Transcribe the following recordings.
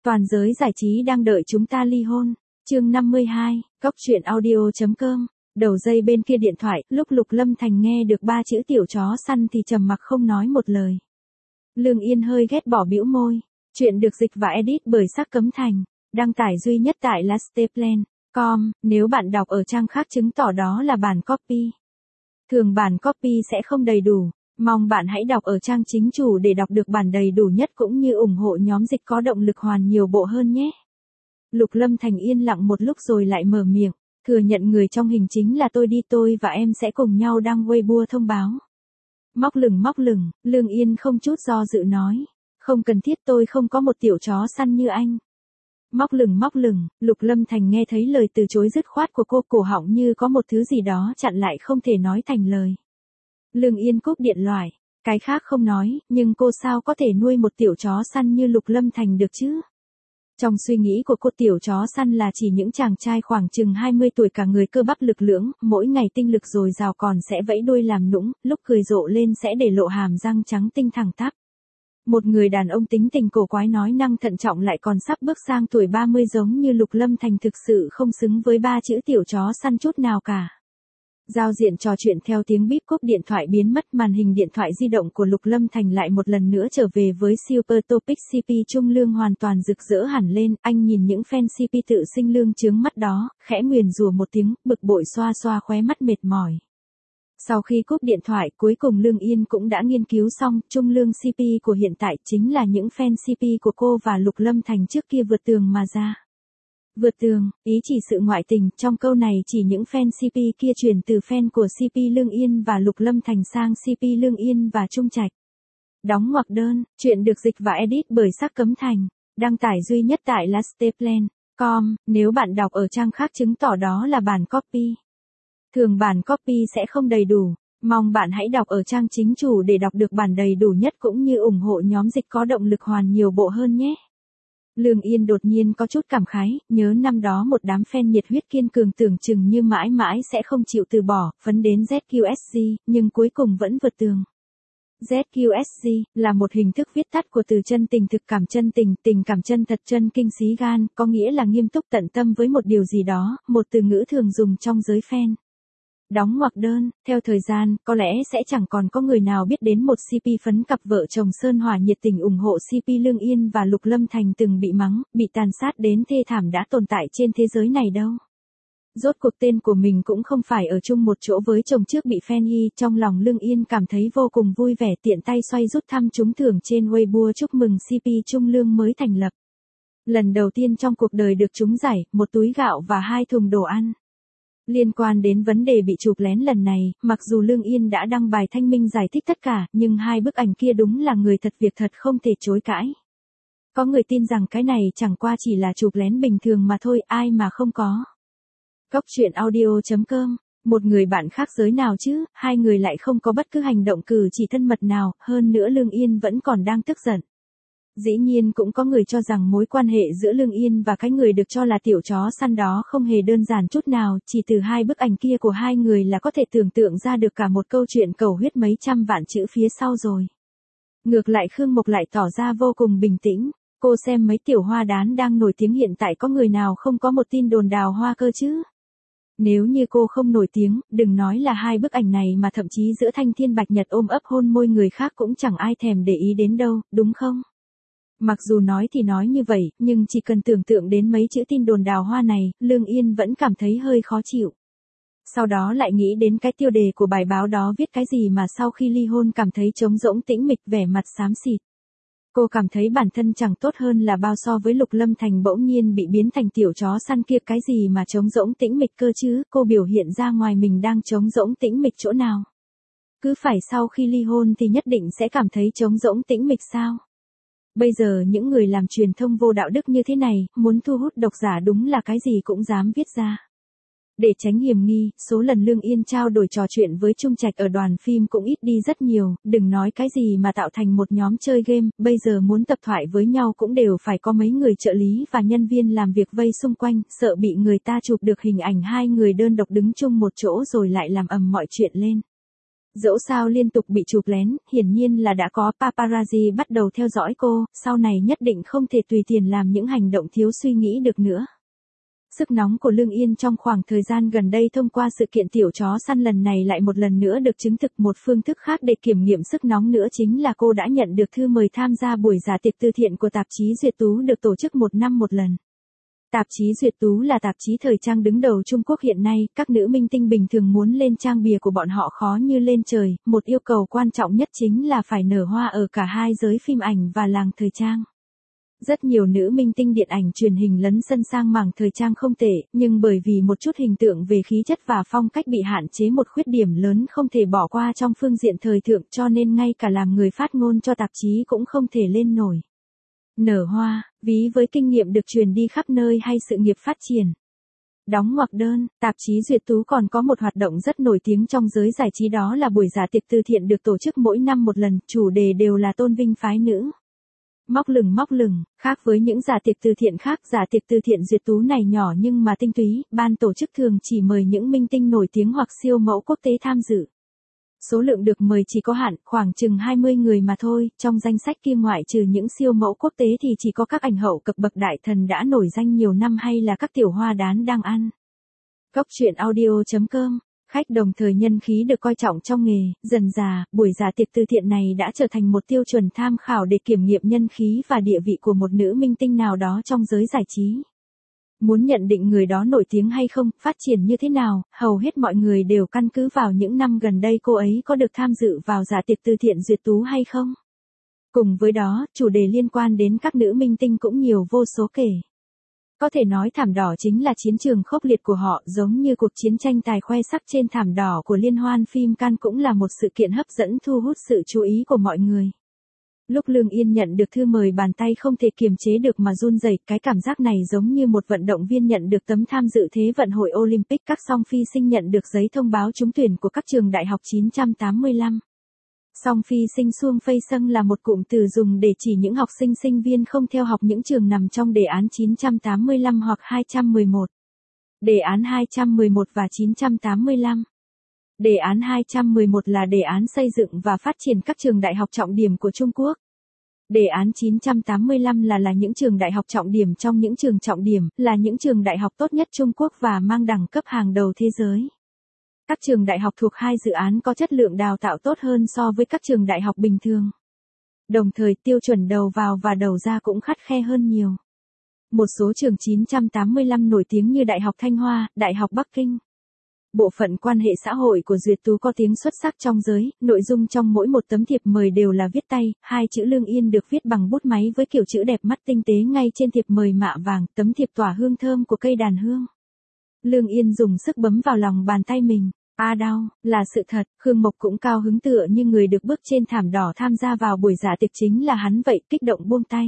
Toàn giới giải trí đang đợi chúng ta ly hôn. Chương 52, Cóc truyện audio.com. Đầu dây bên kia điện thoại, lúc Lục Lâm Thành nghe được ba chữ tiểu chó săn thì trầm mặc không nói một lời. Lương Yên hơi ghét bỏ bĩu môi. Chuyện được dịch và edit bởi Sắc Cấm Thành. Đăng tải duy nhất tại lasteplan.com. Nếu bạn đọc ở trang khác chứng tỏ đó là bản copy. Thường bản copy sẽ không đầy đủ. Mong bạn hãy đọc ở trang chính chủ để đọc được bản đầy đủ nhất cũng như ủng hộ nhóm dịch có động lực hoàn nhiều bộ hơn nhé. Lục Lâm Thành yên lặng một lúc rồi lại mở miệng. Thừa nhận người trong hình chính là tôi và em sẽ cùng nhau đăng Weibo thông báo. Móc lửng, Lương Yên không chút do dự nói. Không cần thiết, tôi không có một tiểu chó săn như anh. Móc lửng, Lục Lâm Thành nghe thấy lời từ chối dứt khoát của cô, cổ họng như có một thứ gì đó chặn lại không thể nói thành lời. Lương Yên cúp điện thoại, cái khác không nói, nhưng cô sao có thể nuôi một tiểu chó săn như Lục Lâm Thành được chứ? Trong suy nghĩ của cô, tiểu chó săn là chỉ những chàng trai khoảng chừng 20 tuổi cả người cơ bắp lực lưỡng, mỗi ngày tinh lực dồi dào còn sẽ vẫy đuôi làm nũng, lúc cười rộ lên sẽ để lộ hàm răng trắng tinh thẳng tắp. Một người đàn ông tính tình cổ quái nói năng thận trọng lại còn sắp bước sang tuổi 30 giống như Lục Lâm Thành thực sự không xứng với ba chữ tiểu chó săn chút nào cả. Giao diện trò chuyện theo tiếng bíp, cúp điện thoại biến mất, màn hình điện thoại di động của Lục Lâm Thành lại một lần nữa trở về với Super Topic CP Trung Lương hoàn toàn rực rỡ hẳn lên, anh nhìn những fan CP tự sinh Lương chướng mắt đó, khẽ nguyền rủa một tiếng, bực bội xoa xoa khóe mắt mệt mỏi. Sau khi cúp điện thoại, cuối cùng Lương Yên cũng đã nghiên cứu xong, Trung Lương CP của hiện tại chính là những fan CP của cô và Lục Lâm Thành trước kia vượt tường mà ra. Vượt tường, ý chỉ sự ngoại tình, trong câu này chỉ những fan CP kia chuyển từ fan của CP Lương Yên và Lục Lâm Thành sang CP Lương Yên và Trung Trạch. Đóng ngoặc đơn, chuyện được dịch và edit bởi Sắc Cấm Thành, đăng tải duy nhất tại lasteplan.com, nếu bạn đọc ở trang khác chứng tỏ đó là bản copy. Thường bản copy sẽ không đầy đủ, mong bạn hãy đọc ở trang chính chủ để đọc được bản đầy đủ nhất cũng như ủng hộ nhóm dịch có động lực hoàn nhiều bộ hơn nhé. Lương Yên đột nhiên có chút cảm khái, nhớ năm đó một đám fan nhiệt huyết kiên cường tưởng chừng như mãi mãi sẽ không chịu từ bỏ, phấn đến ZQSG, nhưng cuối cùng vẫn vượt tường. ZQSG là một hình thức viết tắt của từ chân tình thực cảm chân tình, tình cảm chân thật chân kinh xí gan, có nghĩa là nghiêm túc tận tâm với một điều gì đó, một từ ngữ thường dùng trong giới fan. Đóng ngoặc đơn, theo thời gian, có lẽ sẽ chẳng còn có người nào biết đến một CP phấn cặp vợ chồng Sơn Hòa nhiệt tình ủng hộ CP Lương Yên và Lục Lâm Thành từng bị mắng, bị tàn sát đến thê thảm đã tồn tại trên thế giới này đâu. Rốt cuộc tên của mình cũng không phải ở chung một chỗ với chồng trước bị fan y, trong lòng Lương Yên cảm thấy vô cùng vui vẻ, tiện tay xoay rút thăm trúng thưởng trên Weibo chúc mừng CP Trung Lương mới thành lập. Lần đầu tiên trong cuộc đời được trúng giải, một túi gạo và 2 thùng đồ ăn. Liên quan đến vấn đề bị chụp lén lần này, mặc dù Lương Yên đã đăng bài thanh minh giải thích tất cả, nhưng hai bức ảnh kia đúng là người thật việc thật không thể chối cãi. Có người tin rằng cái này chẳng qua chỉ là chụp lén bình thường mà thôi, ai mà không có. Cóc truyện audio.com, một người bạn khác giới nào chứ, hai người lại không có bất cứ hành động cử chỉ thân mật nào, hơn nữa Lương Yên vẫn còn đang tức giận. Dĩ nhiên cũng có người cho rằng mối quan hệ giữa Lương Yên và cái người được cho là tiểu chó săn đó không hề đơn giản chút nào, chỉ từ hai bức ảnh kia của hai người là có thể tưởng tượng ra được cả một câu chuyện cầu huyết mấy trăm vạn chữ phía sau rồi. Ngược lại Khương Mộc lại tỏ ra vô cùng bình tĩnh, cô xem mấy tiểu hoa đán đang nổi tiếng hiện tại có người nào không có một tin đồn đào hoa cơ chứ. Nếu như cô không nổi tiếng, đừng nói là hai bức ảnh này mà thậm chí giữa Thanh Thiên Bạch Nhật ôm ấp hôn môi người khác cũng chẳng ai thèm để ý đến đâu, đúng không? Mặc dù nói thì nói như vậy, nhưng chỉ cần tưởng tượng đến mấy chữ tin đồn đào hoa này, Lương Yên vẫn cảm thấy hơi khó chịu. Sau đó lại nghĩ đến cái tiêu đề của bài báo đó viết cái gì mà sau khi ly hôn cảm thấy trống rỗng tĩnh mịch, vẻ mặt xám xịt. Cô cảm thấy bản thân chẳng tốt hơn là bao so với Lục Lâm Thành bỗng nhiên bị biến thành tiểu chó săn kia, cái gì mà trống rỗng tĩnh mịch cơ chứ, cô biểu hiện ra ngoài mình đang trống rỗng tĩnh mịch chỗ nào. Cứ phải sau khi ly hôn thì nhất định sẽ cảm thấy trống rỗng tĩnh mịch sao? Bây giờ những người làm truyền thông vô đạo đức như thế này, muốn thu hút độc giả đúng là cái gì cũng dám viết ra. Để tránh hiểm nghi, số lần Lương Yên trao đổi trò chuyện với Trung Trạch ở đoàn phim cũng ít đi rất nhiều, đừng nói cái gì mà tạo thành một nhóm chơi game, bây giờ muốn tập thoại với nhau cũng đều phải có mấy người trợ lý và nhân viên làm việc vây xung quanh, sợ bị người ta chụp được hình ảnh hai người đơn độc đứng chung một chỗ rồi lại làm ầm mọi chuyện lên. Dẫu sao liên tục bị chụp lén, hiển nhiên là đã có paparazzi bắt đầu theo dõi cô, sau này nhất định không thể tùy tiện làm những hành động thiếu suy nghĩ được nữa. Sức nóng của Lương Yên trong khoảng thời gian gần đây thông qua sự kiện tiểu chó săn lần này lại một lần nữa được chứng thực. Một phương thức khác để kiểm nghiệm sức nóng nữa chính là cô đã nhận được thư mời tham gia buổi dạ tiệc từ thiện của tạp chí Duyệt Tú được tổ chức một năm một lần. Tạp chí Duyệt Tú là tạp chí thời trang đứng đầu Trung Quốc hiện nay, các nữ minh tinh bình thường muốn lên trang bìa của bọn họ khó như lên trời, một yêu cầu quan trọng nhất chính là phải nở hoa ở cả hai giới phim ảnh và làng thời trang. Rất nhiều nữ minh tinh điện ảnh truyền hình lấn sân sang mảng thời trang không tệ, nhưng bởi vì một chút hình tượng về khí chất và phong cách bị hạn chế, một khuyết điểm lớn không thể bỏ qua trong phương diện thời thượng, cho nên ngay cả làm người phát ngôn cho tạp chí cũng không thể lên nổi. Nở hoa, ví với kinh nghiệm được truyền đi khắp nơi hay sự nghiệp phát triển. Đóng ngoặc đơn, tạp chí Duyệt Tú còn có một hoạt động rất nổi tiếng trong giới giải trí, đó là buổi dạ tiệc từ thiện được tổ chức mỗi năm một lần, chủ đề đều là tôn vinh phái nữ. Móc lửng, khác với những dạ tiệc từ thiện khác, dạ tiệc từ thiện Duyệt Tú này nhỏ nhưng mà tinh túy, ban tổ chức thường chỉ mời những minh tinh nổi tiếng hoặc siêu mẫu quốc tế tham dự. Số lượng được mời chỉ có hạn, khoảng chừng 20 người mà thôi, trong danh sách kia ngoại trừ những siêu mẫu quốc tế thì chỉ có các ảnh hậu cấp bậc đại thần đã nổi danh nhiều năm hay là các tiểu hoa đán đang ăn. Góc truyện audio.com. Khách đồng thời nhân khí được coi trọng trong nghề, dần dà, buổi dạ tiệc từ thiện này đã trở thành một tiêu chuẩn tham khảo để kiểm nghiệm nhân khí và địa vị của một nữ minh tinh nào đó trong giới giải trí. Muốn nhận định người đó nổi tiếng hay không, phát triển như thế nào, hầu hết mọi người đều căn cứ vào những năm gần đây cô ấy có được tham dự vào dạ tiệc từ thiện Duyệt Tú hay không. Cùng với đó, chủ đề liên quan đến các nữ minh tinh cũng nhiều vô số kể. Có thể nói thảm đỏ chính là chiến trường khốc liệt của họ, giống như cuộc chiến tranh tài khoe sắc trên thảm đỏ của liên hoan phim Cannes cũng là một sự kiện hấp dẫn thu hút sự chú ý của mọi người. Lúc Lương Yên nhận được thư mời, bàn tay không thể kiềm chế được mà run rẩy, cái cảm giác này giống như một vận động viên nhận được tấm tham dự Thế vận hội Olympic. Các song phi sinh nhận được giấy thông báo trúng tuyển của các trường đại học 985. Song phi sinh xuông phây sâng là một cụm từ dùng để chỉ những học sinh sinh viên không theo học những trường nằm trong đề án 985 hoặc 211. Đề án 211 và 985. Đề án 211 là đề án xây dựng và phát triển các trường đại học trọng điểm của Trung Quốc. Đề án 985 là những trường đại học trọng điểm trong những trường trọng điểm, là những trường đại học tốt nhất Trung Quốc và mang đẳng cấp hàng đầu thế giới. Các trường đại học thuộc hai dự án có chất lượng đào tạo tốt hơn so với các trường đại học bình thường. Đồng thời tiêu chuẩn đầu vào và đầu ra cũng khắt khe hơn nhiều. Một số trường 985 nổi tiếng như Đại học Thanh Hoa, Đại học Bắc Kinh. Bộ phận quan hệ xã hội của Duyệt Tú có tiếng xuất sắc trong giới, nội dung trong mỗi một tấm thiệp mời đều là viết tay, hai chữ Lương Yên được viết bằng bút máy với kiểu chữ đẹp mắt tinh tế ngay trên thiệp mời mạ vàng, tấm thiệp tỏa hương thơm của cây đàn hương. Lương Yên dùng sức bấm vào lòng bàn tay mình. Đau, là sự thật, Khương Mộc cũng cao hứng tựa như người được bước trên thảm đỏ tham gia vào buổi dạ tiệc chính là hắn vậy, kích động buông tay.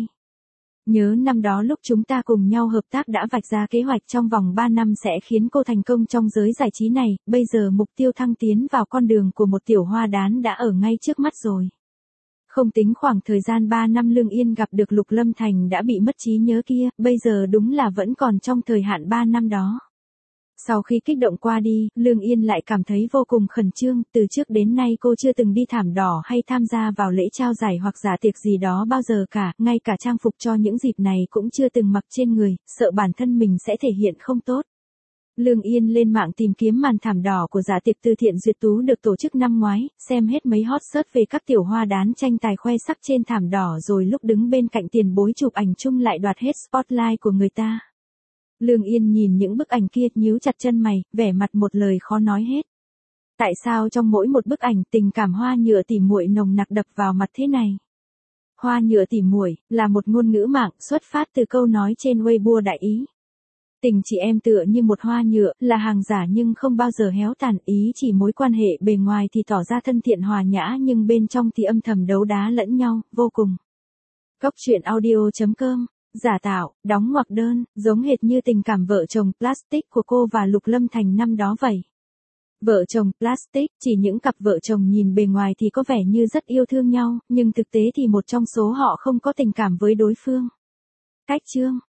Nhớ năm đó lúc chúng ta cùng nhau hợp tác đã vạch ra kế hoạch trong vòng 3 năm sẽ khiến cô thành công trong giới giải trí này, bây giờ mục tiêu thăng tiến vào con đường của một tiểu hoa đán đã ở ngay trước mắt rồi. Không tính khoảng thời gian 3 năm Lương Yên gặp được Lục Lâm Thành đã bị mất trí nhớ kia, bây giờ đúng là vẫn còn trong thời hạn 3 năm đó. Sau khi kích động qua đi, Lương Yên lại cảm thấy vô cùng khẩn trương, từ trước đến nay cô chưa từng đi thảm đỏ hay tham gia vào lễ trao giải hoặc dạ tiệc gì đó bao giờ cả, ngay cả trang phục cho những dịp này cũng chưa từng mặc trên người, sợ bản thân mình sẽ thể hiện không tốt. Lương Yên lên mạng tìm kiếm màn thảm đỏ của dạ tiệc từ thiện Duyệt Tú được tổ chức năm ngoái, xem hết mấy hot search về các tiểu hoa đán tranh tài khoe sắc trên thảm đỏ rồi lúc đứng bên cạnh tiền bối chụp ảnh chung lại đoạt hết spotlight của người ta. Lương Yên nhìn những bức ảnh kia nhíu chặt chân mày, vẻ mặt một lời khó nói hết. Tại sao trong mỗi một bức ảnh tình cảm hoa nhựa tỉ muội nồng nặc đập vào mặt thế này? Hoa nhựa tỉ muội là một ngôn ngữ mạng xuất phát từ câu nói trên Weibo đại ý. Tình chị em tựa như một hoa nhựa, là hàng giả nhưng không bao giờ héo tàn, ý chỉ mối quan hệ bề ngoài thì tỏ ra thân thiện hòa nhã nhưng bên trong thì âm thầm đấu đá lẫn nhau, vô cùng. Góc truyện audio.com. Giả tạo, đóng ngoặc đơn, giống hệt như tình cảm vợ chồng Plastic của cô và Lục Lâm Thành năm đó vậy. Vợ chồng Plastic, chỉ những cặp vợ chồng nhìn bề ngoài thì có vẻ như rất yêu thương nhau, nhưng thực tế thì một trong số họ không có tình cảm với đối phương. Cách chương,